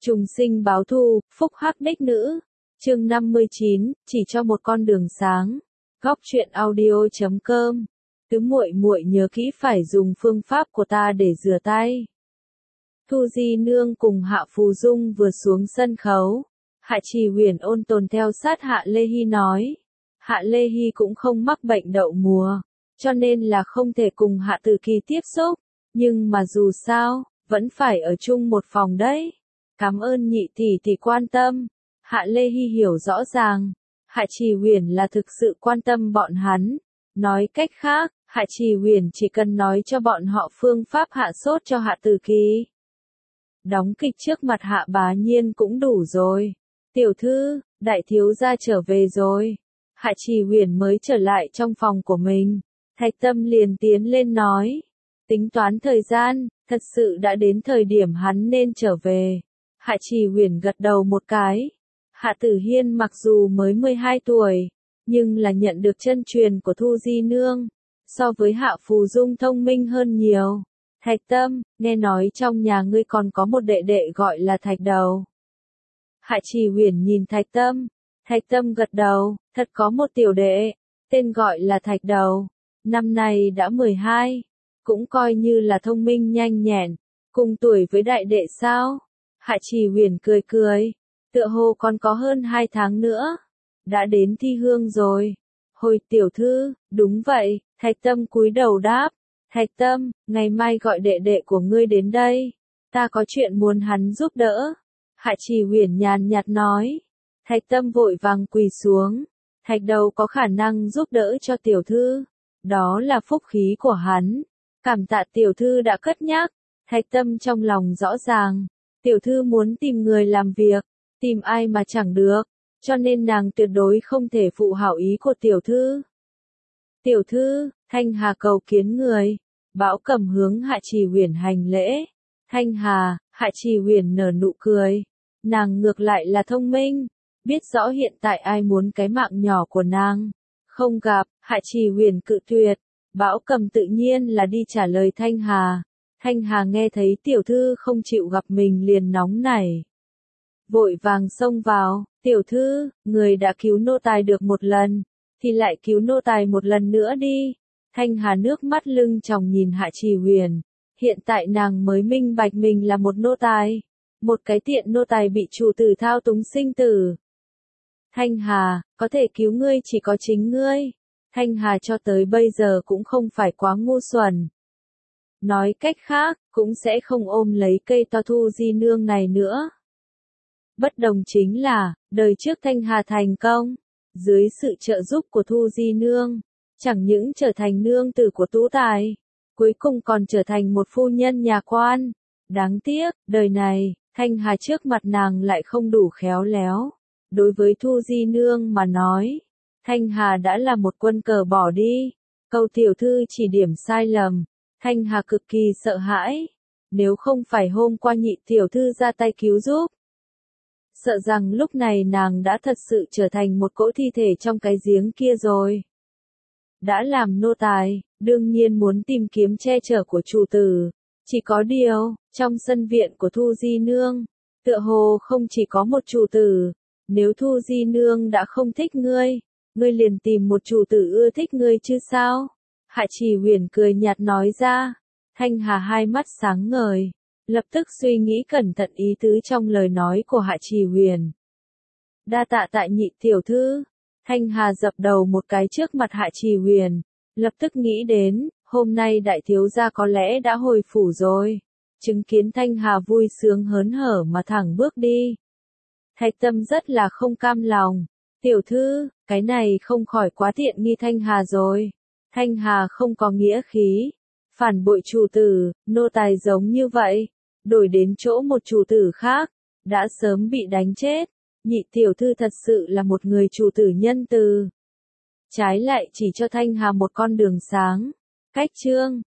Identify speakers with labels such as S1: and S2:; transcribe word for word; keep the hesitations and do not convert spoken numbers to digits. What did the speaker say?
S1: Trùng sinh báo thù, phúc hắc đích nữ. Chương năm mươi chín, chỉ cho một con đường sáng. Góc truyện audio chấm com. Tứ muội muội nhớ kỹ phải dùng phương pháp của ta để rửa tay. Thu Di Nương cùng Hạ Phù Dung vừa xuống sân khấu. Hạ Trì Huyền ôn tồn theo sát Hạ Lê Hy nói. Hạ Lê Hy cũng không mắc bệnh đậu mùa, cho nên là không thể cùng Hạ Tử Kỳ tiếp xúc. Nhưng mà dù sao, vẫn phải ở chung một phòng đấy. Cảm ơn nhị tỷ tỷ quan tâm. Hạ Lê Hy hiểu rõ ràng. Hạ Trì Huyền là thực sự quan tâm bọn hắn. Nói cách khác, Hạ Trì Huyền chỉ cần nói cho bọn họ phương pháp hạ sốt cho Hạ Tử Kỳ. Đóng kịch trước mặt Hạ Bá Nhiên cũng đủ rồi. Tiểu thư, đại thiếu gia trở về rồi. Hạ Trì Huyền mới trở lại trong phòng của mình. Thạch Tâm liền tiến lên nói. Tính toán thời gian, thật sự đã đến thời điểm hắn nên trở về. Hạ Trì Huyền gật đầu một cái. Hạ Tử Hiên mặc dù mới mười hai tuổi, nhưng là nhận được chân truyền của Thu Di Nương. So với Hạ Phù Dung thông minh hơn nhiều. Thạch Tâm, nghe nói trong nhà ngươi còn có một đệ đệ gọi là Thạch Đầu. Hạ Trì Huyền nhìn Thạch Tâm. Thạch Tâm gật đầu, thật có một tiểu đệ, tên gọi là Thạch Đầu. Năm nay đã mười hai, cũng coi như là thông minh nhanh nhẹn, cùng tuổi với đại đệ sao? Hạ Trì Huyền cười cười, tựa hồ còn có hơn hai tháng nữa, đã đến thi hương rồi. Hồi tiểu thư, đúng vậy, Thạch Tâm cúi đầu đáp. Thạch Tâm, ngày mai gọi đệ đệ của ngươi đến đây, ta có chuyện muốn hắn giúp đỡ. Hạ Trì Huyền nhàn nhạt nói. Thạch Tâm vội vàng quỳ xuống. Thạch Đầu có khả năng giúp đỡ cho tiểu thư, đó là phúc khí của hắn. Cảm tạ tiểu thư đã cất nhắc. Thạch Tâm trong lòng rõ ràng, tiểu thư muốn tìm người làm việc, tìm ai mà chẳng được, cho nên nàng tuyệt đối không thể phụ hảo ý của tiểu thư. Tiểu thư, Thanh Hà cầu kiến người. Bão Cầm hướng Hạ Trì Huyền hành lễ. Thanh Hà, Hạ Trì Huyền nở nụ cười. Nàng ngược lại là thông minh, biết rõ hiện tại ai muốn cái mạng nhỏ của nàng. Không gặp, Hạ Trì Huyền cự tuyệt. Bão Cầm tự nhiên là đi trả lời Thanh Hà. Thanh Hà nghe thấy tiểu thư không chịu gặp mình liền nóng nảy. Vội vàng xông vào, tiểu thư, người đã cứu nô tài được một lần, thì lại cứu nô tài một lần nữa đi. Thanh Hà nước mắt lưng tròng nhìn Hạ Trì Huyền. Hiện tại nàng mới minh bạch mình là một nô tài. Một cái tiện nô tài bị chủ tử thao túng sinh tử. Thanh Hà, có thể cứu ngươi chỉ có chính ngươi. Thanh Hà cho tới bây giờ cũng không phải quá ngu xuẩn. Nói cách khác, cũng sẽ không ôm lấy cây to Thu Di Nương này nữa. Bất đồng chính là, đời trước Thanh Hà thành công, dưới sự trợ giúp của Thu Di Nương, chẳng những trở thành nương tử của tú tài, cuối cùng còn trở thành một phu nhân nhà quan. Đáng tiếc, đời này, Thanh Hà trước mặt nàng lại không đủ khéo léo. Đối với Thu Di Nương mà nói, Thanh Hà đã là một quân cờ bỏ đi. Câu tiểu thư chỉ điểm sai lầm, Thanh Hà cực kỳ sợ hãi. Nếu không phải hôm qua nhị tiểu thư ra tay cứu giúp, sợ rằng lúc này nàng đã thật sự trở thành một cỗ thi thể trong cái giếng kia rồi. Đã làm nô tài, đương nhiên muốn tìm kiếm che chở của chủ tử. Chỉ có điều, trong sân viện của Thu Di Nương, tựa hồ không chỉ có một chủ tử. Nếu Thu Di Nương đã không thích ngươi, ngươi liền tìm một chủ tử ưa thích ngươi chứ sao? Hạ Trì Huyền cười nhạt nói ra. Thanh Hà hai mắt sáng ngời, lập tức suy nghĩ cẩn thận ý tứ trong lời nói của Hạ Trì Huyền. Đa tạ tại nhị tiểu thư. Thanh Hà dập đầu một cái trước mặt Hạ Trì Huyền, lập tức nghĩ đến, hôm nay đại thiếu gia có lẽ đã hồi phủ rồi. Chứng kiến Thanh Hà vui sướng hớn hở mà thẳng bước đi. Thạch Tâm rất là không cam lòng. Tiểu thư, cái này không khỏi quá tiện nghi Thanh Hà rồi. Thanh Hà không có nghĩa khí. Phản bội chủ tử, nô tài giống như vậy. Đổi đến chỗ một chủ tử khác, đã sớm bị đánh chết. Nhị tiểu thư thật sự là một người chủ tử nhân từ. Trái lại chỉ cho Thanh Hà một con đường sáng. Cách chương